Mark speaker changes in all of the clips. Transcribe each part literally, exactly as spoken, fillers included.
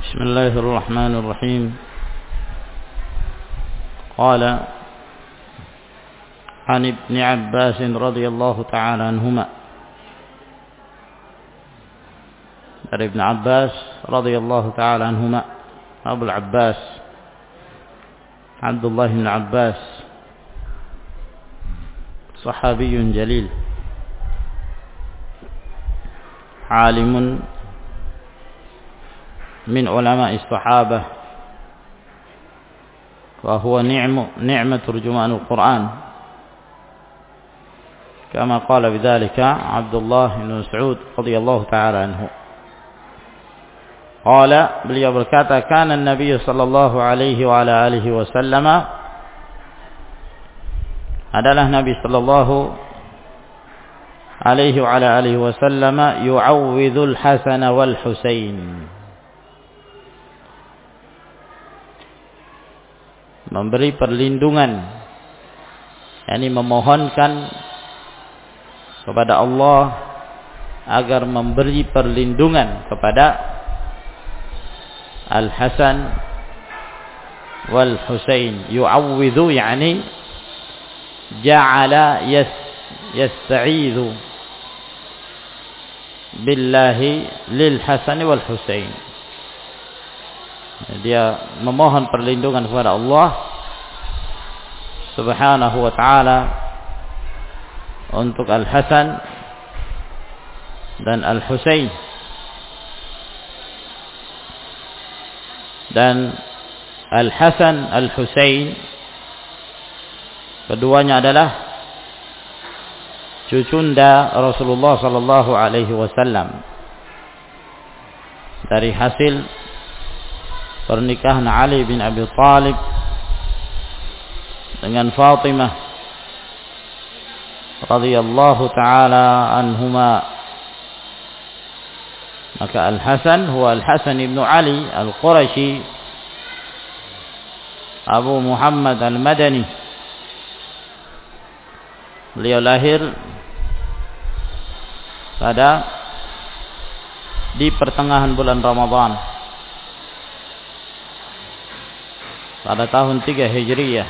Speaker 1: بسم الله الرحمن الرحيم. قال عن ابن عباس رضي الله تعالى عنهما. dari Ibn Abbas radhiyallahu ta'ala anhuma, Abul Abbas Abdullah bin Abbas, sahabiyun jalil, alimun min ulama'i sahabah, wa huwa ni'mu ni'mat turjumanul Quran, kama qala bidzalika Abdullah bin Mas'ud radhiyallahu ta'ala anhu. Qala, beliau berkata, kana an-nabiy sallallahu alaihi wa ala alihi wasallam, adalah Nabi sallallahu alaihi wa ala alihi wasallam yu'awwidhul Hasan wal Husain, memberi perlindungan, yakni memohonkan kepada Allah agar memberi perlindungan kepada Al-Hasan wal Husain. Yu'awwidhu yani ja'ala yas yasta'idhu billahi lil Hasan wal Husain. Dia memohon perlindungan kepada Allah Subhanahu wa ta'ala untuk Al-Hasan dan Al-Husain. Dan Al-Hasan Al-Husain keduanya adalah cucunda Rasulullah sallallahu alaihi wasallam dari hasil pernikahan Ali bin Abi Thalib dengan Fatimah radhiyallahu taala anhuma. Maka Al-Hasan huwa Al-Hasan ibn Ali Al-Qurashi Abu Muhammad Al-Madani. Beliau lahir pada di pertengahan bulan Ramadan pada tahun tiga Hijriyah.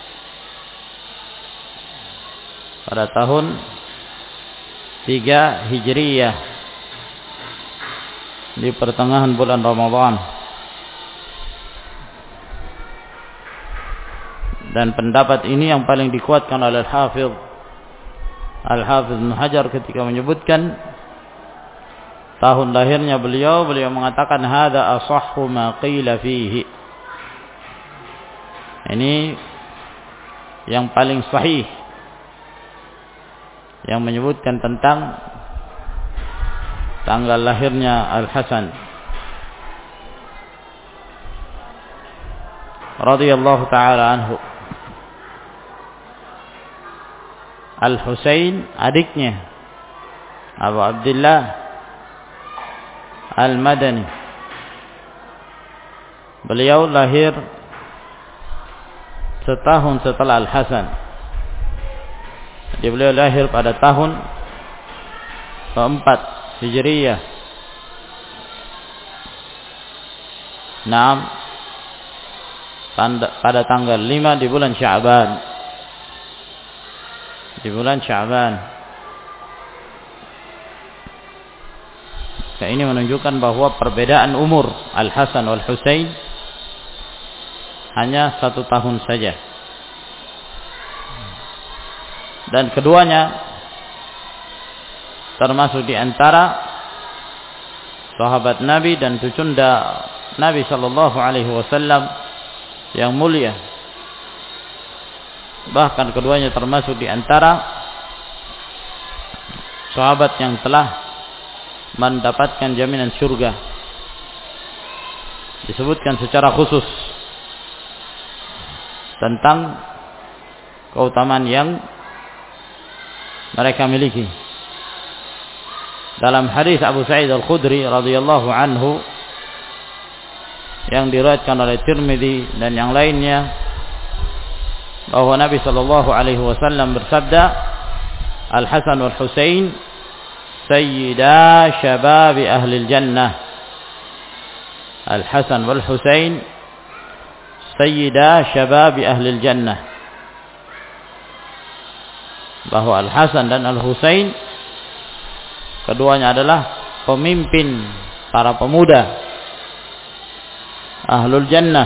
Speaker 1: Pada tahun tiga Hijriyah, di pertengahan bulan Ramadan. Dan pendapat ini yang paling dikuatkan oleh Al-Hafidh Al-Hafidh Ibn Hajar ketika menyebutkan tahun lahirnya beliau. Beliau mengatakan hadza asahhu ma qila fihi. Ini yang paling sahih yang menyebutkan tentang tanggal lahirnya Al-Hasan radhiyallahu ta'ala anhu. Al-Husain adiknya Abu Abdullah Al-Madani. Beliau lahir setahun setelah Al-Hasan. Jadi beliau lahir pada tahun keempat Hijriyah. Naam, pada tanggal lima di bulan Sya'ban. Di bulan Sya'ban. Nah, ini menunjukkan bahwa perbedaan umur Al-Hasan wal Husain hanya satu tahun saja. Dan keduanya termasuk di antara sahabat Nabi dan cucunda Nabi sallallahu alaihi wasallam yang mulia. Bahkan keduanya termasuk di antara sahabat yang telah mendapatkan jaminan surga. Disebutkan secara khusus tentang keutamaan yang mereka miliki. Dalam hadis Abu Sa'id Al-Khudri radhiyallahu anhu yang diriwayatkan oleh Tirmidzi dan yang lainnya, bahwa Nabi sallallahu alaihi wasallam bersabda, Al-Hasan wal Husain sayyida syababi ahli jannah. Al-Hasan wal Husain sayyida syabab ahli jannah, bahwa Al-Hasan dan Al-Husain keduanya adalah pemimpin para pemuda ahlul jannah.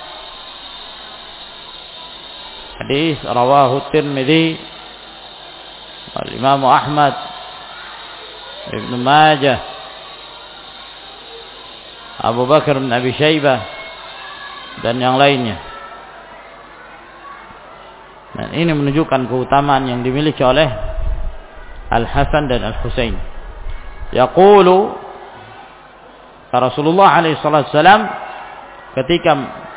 Speaker 1: Hadis rawahu Tirmidzi wal Imam Ahmad, Ibnu Majah, Abu Bakar bin Abi Syaibah dan yang lainnya. Dan ini menunjukkan keutamaan yang dimiliki oleh Al-Hasan dan Al-Husain. Yaqulu Rasulullah alaihi wasallam ketika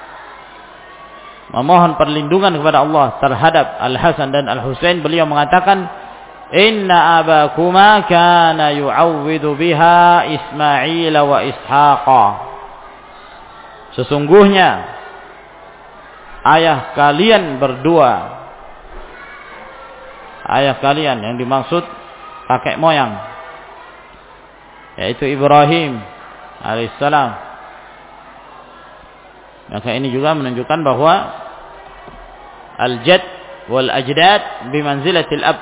Speaker 1: memohon perlindungan kepada Allah terhadap Al-Hasan dan Al-Husain, beliau mengatakan, inna abakuma kana yu'awwidu biha Ismail wa Ishaqa. Sesungguhnya ayah kalian berdua, ayah kalian yang dimaksud kakek moyang, yaitu Ibrahim alaihissalam. Maka ini juga menunjukkan bahwa al-jad wal ajdad bimanzilatil ab.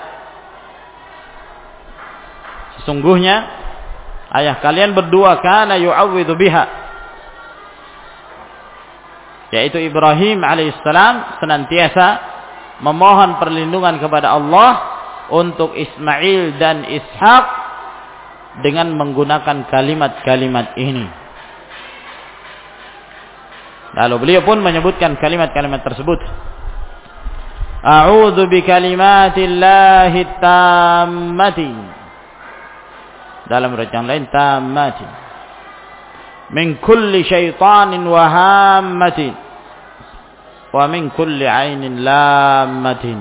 Speaker 1: Sesungguhnya ayah kalian berdua kana yu'awwidu biha, yaitu Ibrahim alaihissalam senantiasa memohon perlindungan kepada Allah untuk Ismail dan Ishaq dengan menggunakan kalimat-kalimat ini. Lalu beliau pun menyebutkan kalimat-kalimat tersebut. A'udzu bikalimatillahi tammati. Dalam riwayat yang lain tammati. Min kulli syaitanin wa hammatin. Wa min kulli ainin lammatin.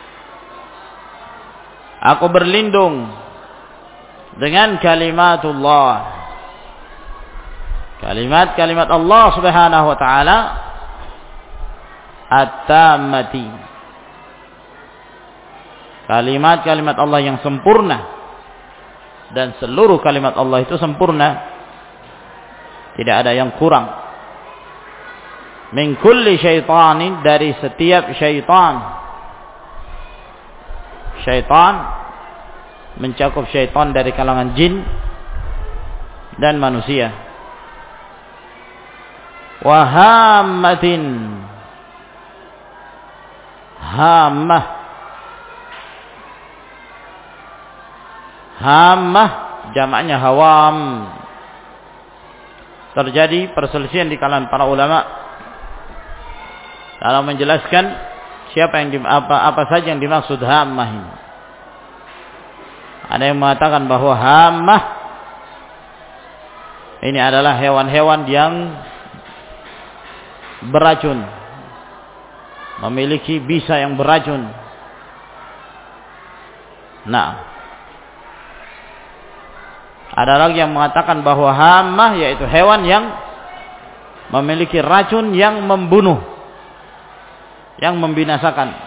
Speaker 1: Aku berlindung dengan kalimatullah, kalimat-kalimat Allah Subhanahu wa taala at-tammati, kalimat-kalimat Allah yang sempurna, dan seluruh kalimat Allah itu sempurna, tidak ada yang kurang. Min kulli syaitanin, dari setiap syaitan. Syaitan mencakup syaitan dari kalangan jin dan manusia. Wa hammatin, hammah, hammah jamaknya hawam. Terjadi perselisihan di kalangan para ulama dalam menjelaskan siapa yang di, apa apa saja yang dimaksud hammah ini. Ada yang mengatakan bahwa hammah ini adalah hewan-hewan yang beracun, memiliki bisa yang beracun. Nah, ada lagi yang mengatakan bahwa hammah yaitu hewan yang memiliki racun yang membunuh, yang membinasakan.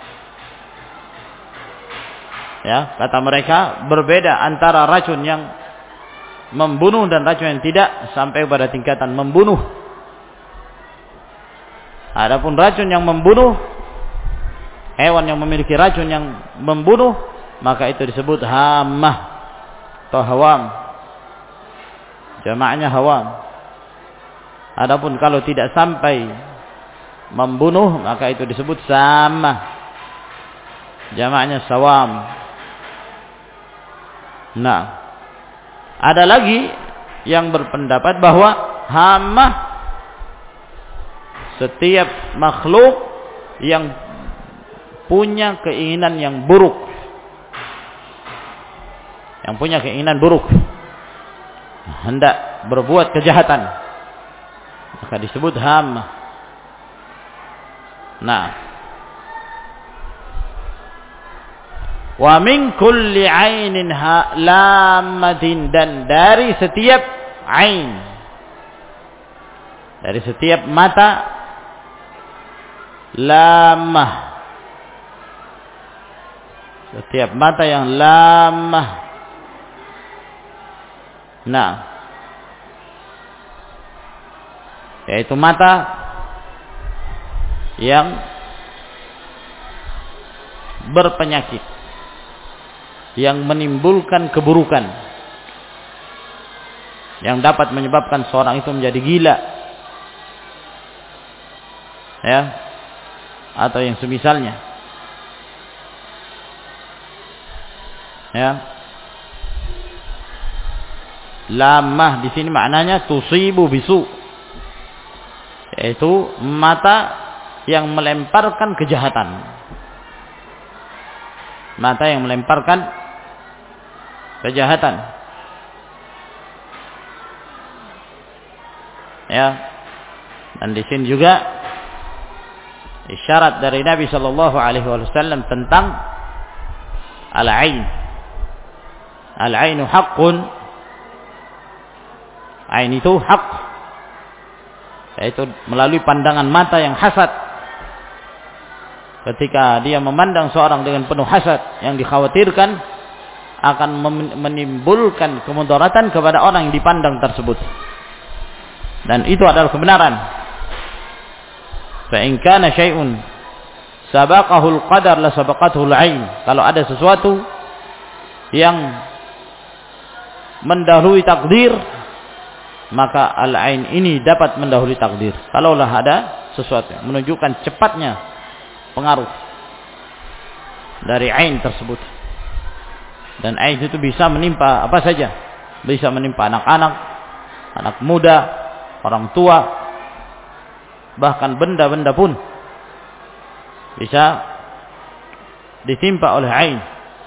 Speaker 1: Ya, kata mereka berbeda antara racun yang membunuh dan racun yang tidak sampai pada tingkatan membunuh. Adapun racun yang membunuh, hewan yang memiliki racun yang membunuh, maka itu disebut hammah atau hawam. Jamaknya hawam. Adapun kalau tidak sampai membunuh, maka itu disebut sama. Jamaknya sawam. Nah, ada lagi yang berpendapat bahwa hammah setiap makhluk yang punya keinginan yang buruk, yang punya keinginan buruk, hendak berbuat kejahatan, maka disebut hammah. Nah, wa min kulli ainin lammatin, dan dari setiap ain, dari setiap mata, lammah, setiap mata yang lammah. Nah, yaitu mata yang berpenyakit, yang menimbulkan keburukan, yang dapat menyebabkan seorang itu menjadi gila, ya, atau yang semisalnya, ya. Lamah di sini maknanya tusibu bisu, yaitu mata yang melemparkan kejahatan, mata yang melemparkan kejahatan, ya. Dan di sini juga isyarat dari Nabi Shallallahu Alaihi Wasallam tentang al-ain. Al-ainu haqqun. Ain itu hak, yaitu melalui pandangan mata yang hasad. Ketika dia memandang seorang dengan penuh hasad, yang dikhawatirkan akan menimbulkan kemudaratan kepada orang yang dipandang tersebut. Dan itu adalah kebenaran. Fa in kana syai'un sabaqahu al-qadar la sabaqathu al-ain. Kalau ada sesuatu yang mendahului takdir, maka al-ain ini dapat mendahului takdir. Kalaulah ada sesuatu yang menunjukkan cepatnya pengaruh dari ain tersebut. Dan ain itu bisa menimpa apa saja. Bisa menimpa anak-anak, anak muda, orang tua, bahkan benda-benda pun bisa ditimpa oleh ain.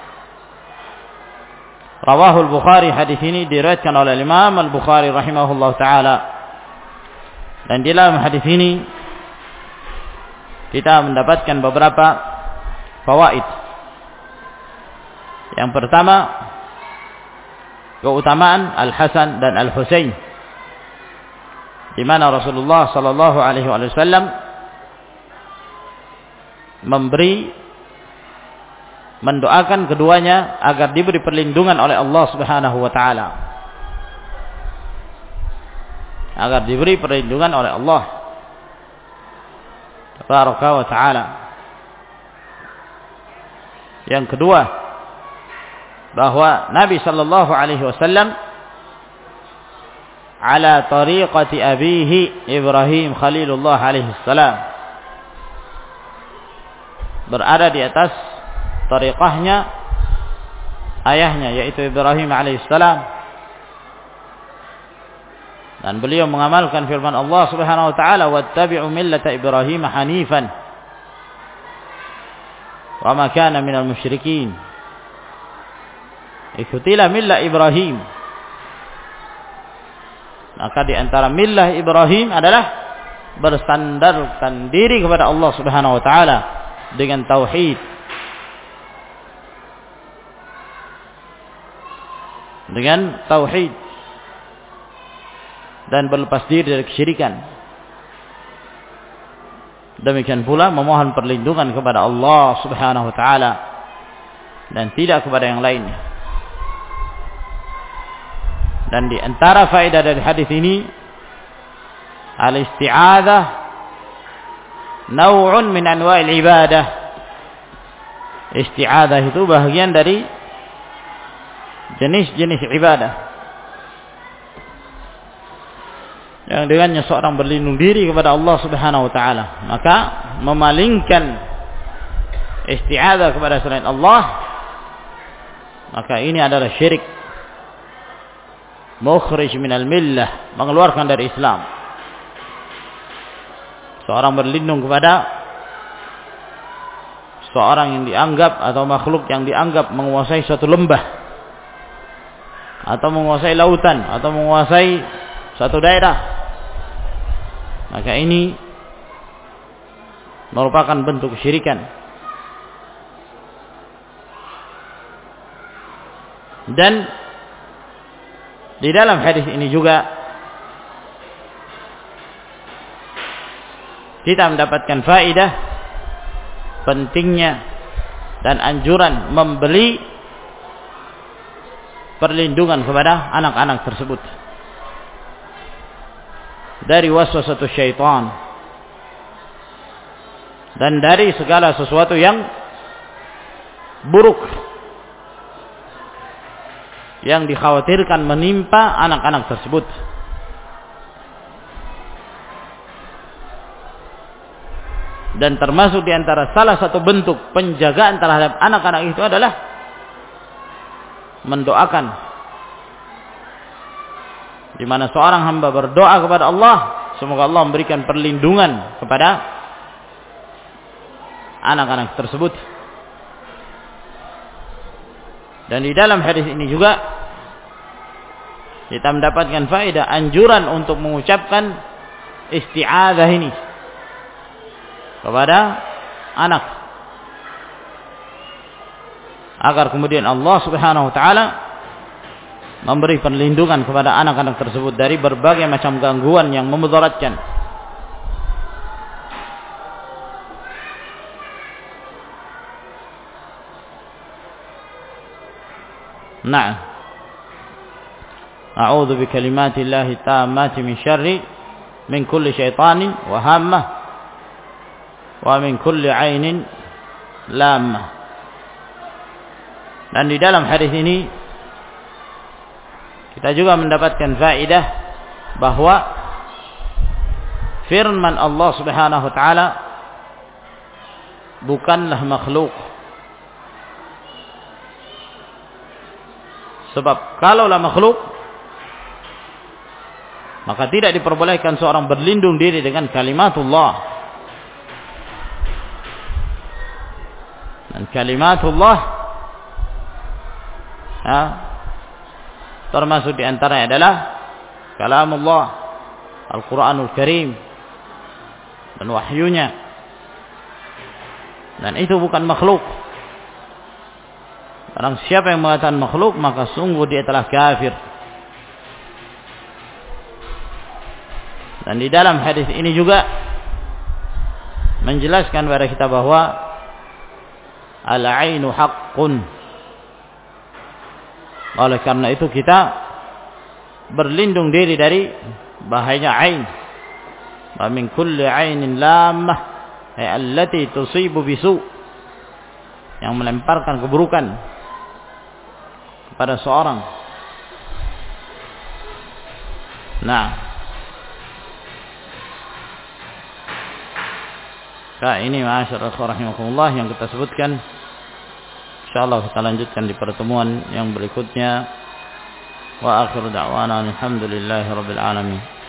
Speaker 1: Rawahul Bukhari, hadis ini diriwayatkan oleh Imam Al-Bukhari rahimahullah taala. Dan di dalam hadis ini kita mendapatkan beberapa fawaid. Yang pertama, keutamaan Al-Hasan dan Al-Husain, di mana Rasulullah sallallahu alaihi wasallam memberi mendoakan keduanya agar diberi perlindungan oleh Allah Subhanahu wa taala. Agar diberi perlindungan oleh Allah Tabaraka wa taala. Yang kedua, bahwa Nabi sallallahu alaihi wasallam ala tariqati abihi Ibrahim Khalilullah alaihi salam, berada di atas tariqahnya ayahnya, yaitu Ibrahim alaihissalam. Dan beliau mengamalkan firman Allah Subhanahu wa taala, wattabi'u millata Ibrahim hanifan wa ma kana minal musyrikin. Ikutilah millah Ibrahim. Maka di antara millah Ibrahim adalah bersandarkan diri kepada Allah Subhanahu wa taala dengan tauhid, dengan tauhid, dan berlepas diri dari kesyirikan. Demikian pula memohon perlindungan kepada Allah Subhanahu wa taala dan tidak kepada yang lainnya. Dan di antara faedah dari hadis ini, al-isti'adzah naw'un min anwa'il ibadah. Isti'adzah itu bagian dari jenis-jenis ibadah yang dengannya seorang berlindung diri kepada Allah Subhanahu wa taala. Maka memalingkan isti'adzah kepada selain Allah, maka ini adalah syirik, mukhrij minal millah, mengeluarkan dari Islam. Seorang berlindung kepada seorang yang dianggap atau makhluk yang dianggap menguasai suatu lembah, atau menguasai lautan, atau menguasai suatu daerah, maka ini merupakan bentuk kesyirikan. Dan di dalam hadis ini juga kita mendapatkan faedah pentingnya dan anjuran membeli perlindungan kepada anak-anak tersebut dari waswasatus syaitan dan dari segala sesuatu yang buruk yang dikhawatirkan menimpa anak-anak tersebut. Dan termasuk di antara salah satu bentuk penjagaan terhadap anak-anak itu adalah mendoakan, di mana seorang hamba berdoa kepada Allah, semoga Allah memberikan perlindungan kepada anak-anak tersebut. Dan di dalam hadis ini juga kita mendapatkan faedah anjuran untuk mengucapkan isti'adzah ini kepada anak, agar kemudian Allah Subhanahu wa taala memberi perlindungan kepada anak-anak tersebut dari berbagai macam gangguan yang memudaratkan. Nah, a'udzu bikalimatillahi tammati min syarri min kulli syaitanin wa hammah wa min kulli ainin lammah. Dan di dalam hadis ini kita juga mendapatkan faedah bahwa firman Allah Subhanahu wa taala bukanlah makhluk. Sebab kalaulah makhluk, maka tidak diperbolehkan seorang berlindung diri dengan kalimatullah. Dan kalimatullah ya, termasuk di antaranya adalah kalamullah, Al-Quranul Karim dan wahyunya. Dan itu bukan makhluk. Barang siapa yang mengatakan makhluk, maka sungguh dia telah kafir. Dan di dalam hadis ini juga menjelaskan kepada kita bahwa al-ainu haqqun. Oleh karena itu kita berlindung diri dari bahayanya ain. Wa min kulli ainin lammah, ay allati tusibu bisu, yang melemparkan keburukan pada seorang. Nah, nah ini ma'asyiral rahimakumullah yang kita sebutkan. Insyaallah kita lanjutkan di pertemuan yang berikutnya. Wa akhiru da'wana alhamdulillahirabbil alamin.